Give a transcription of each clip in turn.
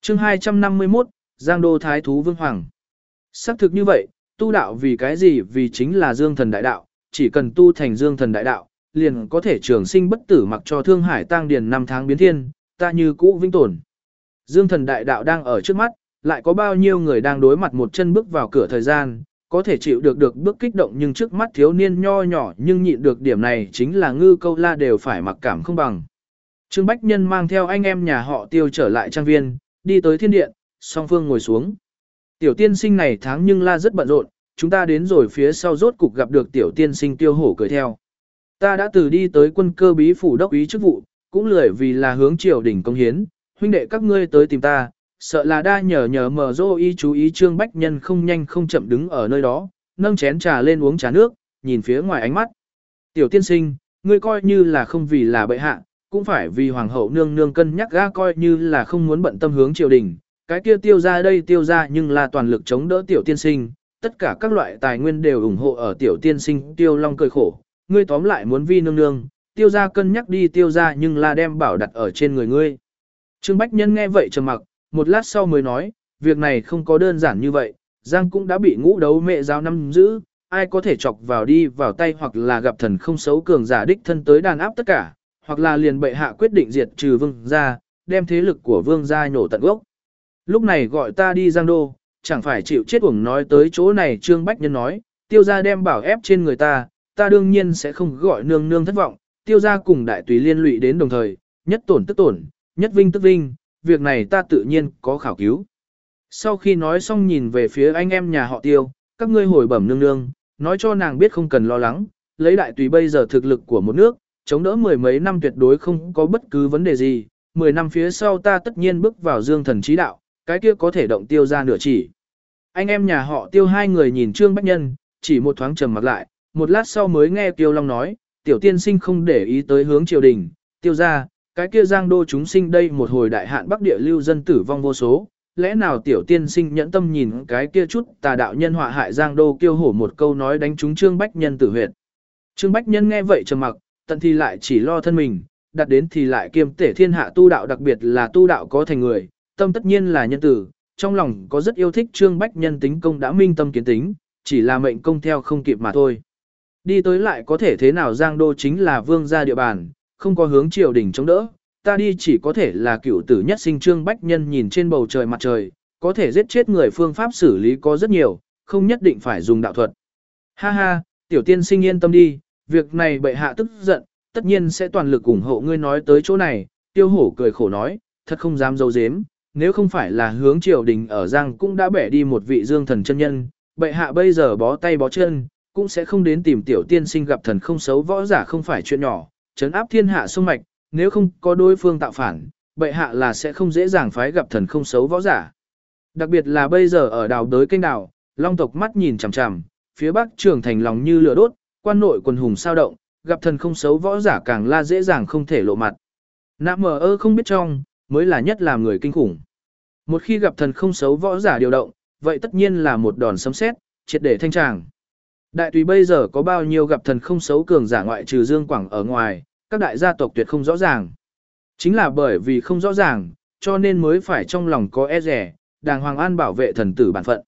chương 251, Giang Đô Thái Thú Vương Hoàng. Xác thực như vậy, tu đạo vì cái gì? Vì chính là dương thần đại đạo, chỉ cần tu thành dương thần đại đạo, liền có thể trường sinh bất tử, mặc cho thương hải tang điền năm tháng biến thiên, ta như cũ vĩnh tồn. Dương thần đại đạo đang ở trước mắt, lại có bao nhiêu người đang đối mặt một chân bước vào cửa thời gian, có thể chịu được bước kích động, nhưng trước mắt thiếu niên nho nhỏ nhưng nhịn được điểm này chính là Ngư Câu La đều phải mặc cảm không bằng. Trương Bách Nhân mang theo anh em nhà họ Tiêu trở lại trang viên, đi tới thiên điện, song phương ngồi xuống. Tiểu tiên sinh này tháng nhưng La rất bận rộn, chúng ta đến rồi phía sau rốt cục gặp được tiểu tiên sinh Tiêu Hổ cười theo. Ta đã từ đi tới quân cơ bí phủ đốc ý chức vụ, cũng lười vì là hướng triều đình công hiến, huynh đệ các ngươi tới tìm ta, sợ là đa nhờ mờ dô y chú ý. Trương Bách Nhân không nhanh không chậm đứng ở nơi đó, nâng chén trà lên uống trà nước, nhìn phía ngoài ánh mắt. Tiểu tiên sinh, ngươi coi như là không vì là bệ hạ, cũng phải vì hoàng hậu nương nương cân nhắc, ga coi như là không muốn bận tâm hướng triều đình, cái kia Tiêu ra đây Tiêu ra nhưng là toàn lực chống đỡ tiểu tiên sinh, tất cả các loại tài nguyên đều ủng hộ ở tiểu tiên sinh. Tiêu Long cười khổ, ngươi tóm lại muốn vi nương nương, Tiêu ra cân nhắc đi Tiêu ra nhưng là đem bảo đặt ở trên người ngươi. Trương Bách Nhân nghe vậy trầm mặc, một lát sau mới nói, việc này không có đơn giản như vậy, Giang cũng đã bị ngũ đấu mẹ giáo nắm giữ, ai có thể chọc vào đi vào tay, hoặc là gặp thần không xấu cường giả đích thân tới đàn áp tất cả, hoặc là liền bệ hạ quyết định diệt trừ vương gia, đem thế lực của vương gia nhổ tận gốc. Lúc này gọi ta đi Giang Đô, chẳng phải chịu chết uổng. Nói tới chỗ này Trương Bách Nhân nói, Tiêu gia đem bảo ép trên người ta đương nhiên sẽ không gọi nương nương thất vọng, Tiêu gia cùng đại tùy liên lụy đến đồng thời, nhất tổn tức tổn, nhất vinh tức vinh, việc này ta tự nhiên có khảo cứu. Sau khi nói xong nhìn về phía anh em nhà họ Tiêu, các ngươi hồi bẩm nương nương, nói cho nàng biết không cần lo lắng, lấy đại tùy bây giờ thực lực của một nước, chống đỡ mười mấy năm tuyệt đối không có bất cứ vấn đề gì, 10 năm phía sau ta tất nhiên bước vào dương thần trí đạo, cái kia có thể động Tiêu ra nửa chỉ. Anh em nhà họ Tiêu hai người nhìn Trương Bách Nhân, chỉ một thoáng trầm mặc lại, một lát sau mới nghe Tiêu Long nói, tiểu tiên sinh không để ý tới hướng triều đình, Tiêu ra, cái kia Giang Đô chúng sinh đây một hồi đại hạn Bắc địa lưu dân tử vong vô số, lẽ nào tiểu tiên sinh nhẫn tâm nhìn cái kia chút tà đạo nhân họa hại Giang Đô? Kiêu Hổ một câu nói đánh trúng Trương Bách Nhân tử huyệt. Trương Bách Nhân nghe vậy trầm mặc, tận thì lại chỉ lo thân mình, đặt đến thì lại kiêm tể thiên hạ tu đạo, đặc biệt là tu đạo có thành người, tâm tất nhiên là nhân tử, trong lòng có rất yêu thích Trương Bách Nhân tính công đã minh tâm kiến tính, chỉ là mệnh công theo không kịp mà thôi. Đi tới lại có thể thế nào? Giang Đô chính là vương gia địa bàn, không có hướng triều đình chống đỡ, ta đi chỉ có thể là cửu tử nhất sinh. Trương Bách Nhân nhìn trên bầu trời mặt trời, có thể giết chết người phương pháp xử lý có rất nhiều, không nhất định phải dùng đạo thuật. Ha ha, tiểu tiên sinh yên tâm đi, việc này bệ hạ tức giận, tất nhiên sẽ toàn lực ủng hộ ngươi. Nói tới chỗ này, Tiêu Hổ cười khổ nói, thật không dám giấu giếm, nếu không phải là hướng triều đình ở Giang cũng đã bẻ đi một vị dương thần chân nhân, bệ hạ bây giờ bó tay bó chân, cũng sẽ không đến tìm tiểu tiên sinh. Gặp thần không xấu võ giả không phải chuyện nhỏ, trấn áp thiên hạ sông mạch, nếu không có đối phương tạo phản, bệ hạ là sẽ không dễ dàng phái gặp thần không xấu võ giả. Đặc biệt là bây giờ ở đào đới kênh đào, Long tộc mắt nhìn chằm chằm, phía bắc trường thành lòng như lửa đốt, quan nội quần hùng sao động, gặp thần không xấu võ giả càng là dễ dàng không thể lộ mặt. Nạm mờ ơ không biết trong, mới là nhất làm người kinh khủng. Một khi gặp thần không xấu võ giả điều động, vậy tất nhiên là một đòn sấm sét, triệt để thanh tràng. Đại tùy bây giờ có bao nhiêu gặp thần không xấu cường giả ngoại trừ Dương Quảng ở ngoài, các đại gia tộc tuyệt không rõ ràng. Chính là bởi vì không rõ ràng, cho nên mới phải trong lòng có e rẻ, đàng hoàng an bảo vệ thần tử bản phận.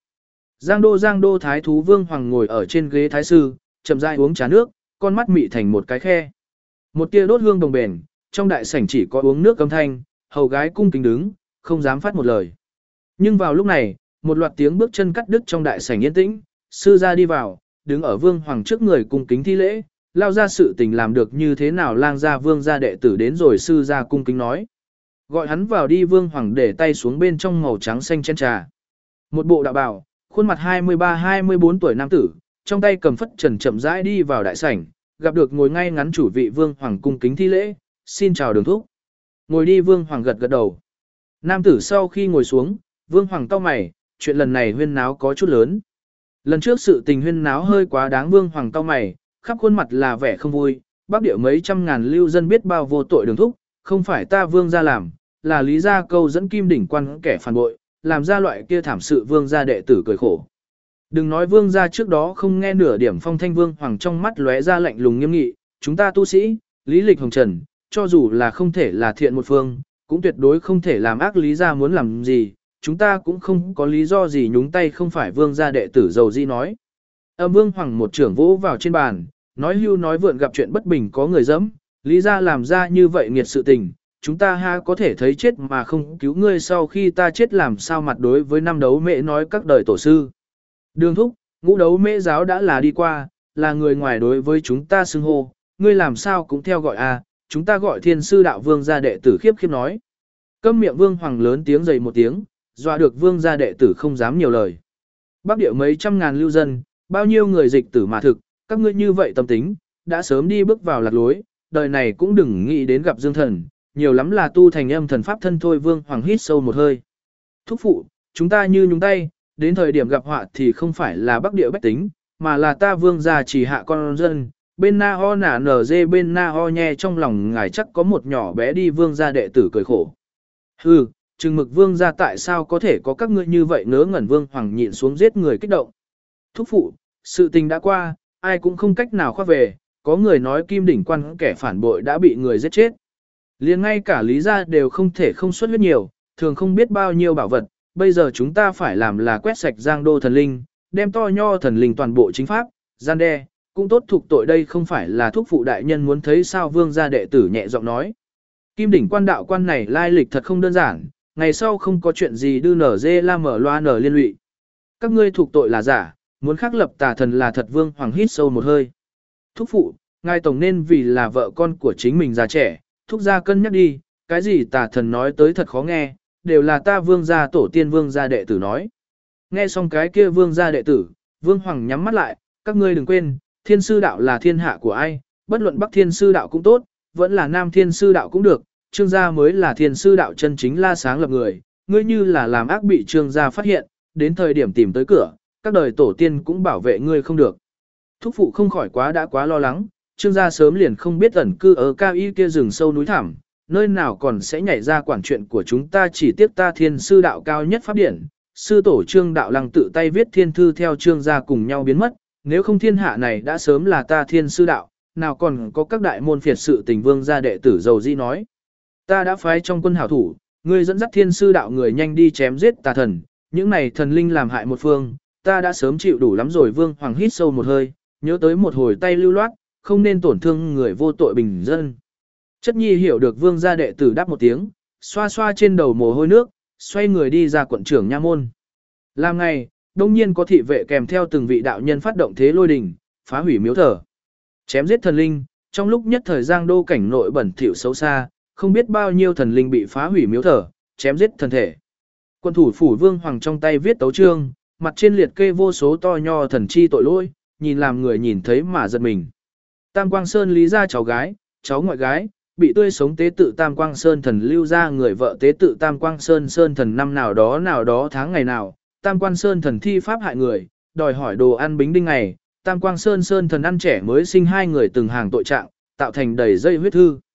Giang Đô Thái Thú Vương Hoàng ngồi ở trên ghế thái sư, chậm rãi uống trà nước, con mắt mị thành một cái khe. Một tia đốt hương đồng bền, trong đại sảnh chỉ có uống nước âm thanh, hầu gái cung kính đứng, không dám phát một lời. Nhưng vào lúc này, một loạt tiếng bước chân cắt đứt trong đại sảnh yên tĩnh, sư gia đi vào, đứng ở Vương Hoàng trước người cung kính thi lễ, lao ra sự tình làm được như thế nào? Lang gia Vương gia đệ tử đến rồi. Sư gia cung kính nói, gọi hắn vào đi. Vương Hoàng để tay xuống bên trong màu trắng xanh chén trà. Một bộ đạo bào, khuôn mặt 23-24 tuổi nam tử, trong tay cầm phất trần chậm rãi đi vào đại sảnh, gặp được ngồi ngay ngắn chủ vị Vương Hoàng cung kính thi lễ, xin chào đường thúc. Ngồi đi. Vương Hoàng gật gật đầu. Nam tử sau khi ngồi xuống, Vương Hoàng cau mày, chuyện lần này huyên náo có chút lớn. Lần trước sự tình huyên náo hơi quá đáng. Vương Hoàng cau mày, khắp khuôn mặt là vẻ không vui. Bắc địa mấy trăm ngàn lưu dân biết bao vô tội đường thúc, không phải ta Vương gia làm, là Lý gia câu dẫn Kim đỉnh quan kẻ phản bội, làm ra loại kia thảm sự. Vương gia đệ tử cười khổ. Đừng nói Vương gia trước đó không nghe nửa điểm phong thanh. Vương Hoàng trong mắt lóe ra lạnh lùng nghiêm nghị, chúng ta tu sĩ, lý lịch hồng trần, cho dù là không thể là thiện một phương, cũng tuyệt đối không thể làm ác Lý gia muốn làm gì, chúng ta cũng không có lý do gì nhúng tay không phải vương gia đệ tử dầu di nói. Âm Vương Hoàng một trưởng vỗ vào trên bàn, nói hưu nói vượn gặp chuyện bất bình có người dẫm, Lý gia làm ra như vậy nghiệt sự tình, chúng ta ha có thể thấy chết mà không cứu ngươi sau khi ta chết làm sao mặt đối với năm đấu mẹ nói các đời tổ sư. Đường thúc, ngũ đấu mễ giáo đã là đi qua, là người ngoài đối với chúng ta xưng hô, ngươi làm sao cũng theo gọi a, chúng ta gọi thiên sư đạo vương gia đệ tử khiếp khiếp nói. Câm miệng Vương Hoàng lớn tiếng dày một tiếng, dọa được vương gia đệ tử không dám nhiều lời. Bắc địa mấy trăm ngàn lưu dân, bao nhiêu người dịch tử mà thực, các ngươi như vậy tâm tính, đã sớm đi bước vào lạc lối, đời này cũng đừng nghĩ đến gặp Dương Thần, nhiều lắm là tu thành âm thần pháp thân thôi. Vương Hoàng hít sâu một hơi. Thúc phụ, chúng ta như nhúng tay, đến thời điểm gặp họa thì không phải là Bắc địa bách tính, mà là ta vương gia chỉ hạ con dân, bên na ho nả nở dê bên na ho nhe trong lòng ngài chắc có một nhỏ bé đi vương gia đệ tử cười khổ. Hừ, chừng mực vương gia tại sao có thể có các ngươi như vậy ngớ ngẩn. Vương Hoàng nhịn xuống giết người kích động. Thúc phụ, sự tình đã qua, ai cũng không cách nào khoác về, có người nói Kim Đỉnh Quan kẻ phản bội đã bị người giết chết. Liền ngay cả Lý gia đều không thể không xuất huyết nhiều, thường không biết bao nhiêu bảo vật, bây giờ chúng ta phải làm là quét sạch Giang Đô thần linh, đem to nho thần linh toàn bộ chính pháp, gian đe, cũng tốt thuộc tội đây không phải là thúc phụ đại nhân muốn thấy sao. Vương gia đệ tử nhẹ giọng nói. Kim Đỉnh Quan đạo quan này lai lịch thật không đơn giản, ngày sau không có chuyện gì đưa nở dê la mở loa nở liên lụy. Các ngươi thuộc tội là giả, muốn khắc lập tà thần là thật. Vương Hoàng hít sâu một hơi. Thúc phụ, ngài tổng nên vì là vợ con của chính mình già trẻ, thúc gia cân nhắc đi, cái gì tà thần nói tới thật khó nghe, đều là ta vương gia tổ tiên vương gia đệ tử nói. Nghe xong cái kia vương gia đệ tử, Vương Hoàng nhắm mắt lại, các ngươi đừng quên, thiên sư đạo là thiên hạ của ai, bất luận bắc thiên sư đạo cũng tốt, vẫn là nam thiên sư đạo cũng được, trương gia mới là thiên sư đạo chân chính la sáng lập người, ngươi như là làm ác bị trương gia phát hiện, đến thời điểm tìm tới cửa, các đời tổ tiên cũng bảo vệ ngươi không được. Thúc phụ không khỏi quá lo lắng, trương gia sớm liền không biết ẩn cư ở cao y kia rừng sâu núi thẳm, nơi nào còn sẽ nhảy ra quản chuyện của chúng ta. Chỉ tiếc ta thiên sư đạo cao nhất pháp điển, sư tổ trương đạo lăng tự tay viết thiên thư theo trương gia cùng nhau biến mất, nếu không thiên hạ này đã sớm là ta thiên sư đạo, nào còn có các đại môn phiệt sự tình. Vương gia đệ tử dầu di nói. Ta đã phái trong quân hảo thủ, ngươi dẫn dắt thiên sư đạo người nhanh đi chém giết tà thần, những này thần linh làm hại một phương, ta đã sớm chịu đủ lắm rồi. Vương Hoàng hít sâu một hơi, nhớ tới một hồi tay lưu loát, không nên tổn thương người vô tội bình dân. Chất nhi hiểu được. Vương gia đệ tử đáp một tiếng, xoa xoa trên đầu mồ hôi nước, xoay người đi ra quận trưởng nha môn. Làm ngày, đông nhiên có thị vệ kèm theo từng vị đạo nhân phát động thế lôi đình, phá hủy miếu thờ, chém giết thần linh. Trong lúc nhất thời Giang Đô cảnh nội bẩn thỉu xấu xa, không biết bao nhiêu thần linh bị phá hủy miếu thờ, chém giết thần thể. Quân thủ phủ Vương Hoàng trong tay viết tấu chương, mặt trên liệt kê vô số to nho thần chi tội lỗi, nhìn làm người nhìn thấy mà giật mình. Tam Quang Sơn Lý gia cháu gái, cháu ngoại gái, bị tươi sống tế tự Tam Quang Sơn thần lưu ra người vợ tế tự Tam Quang Sơn Sơn thần năm nào đó tháng ngày nào, Tam Quang Sơn thần thi pháp hại người, đòi hỏi đồ ăn bính đinh ngày, Tam Quang Sơn Sơn thần ăn trẻ mới sinh hai người từng hàng tội trạng, tạo thành đầy dây huyết thư.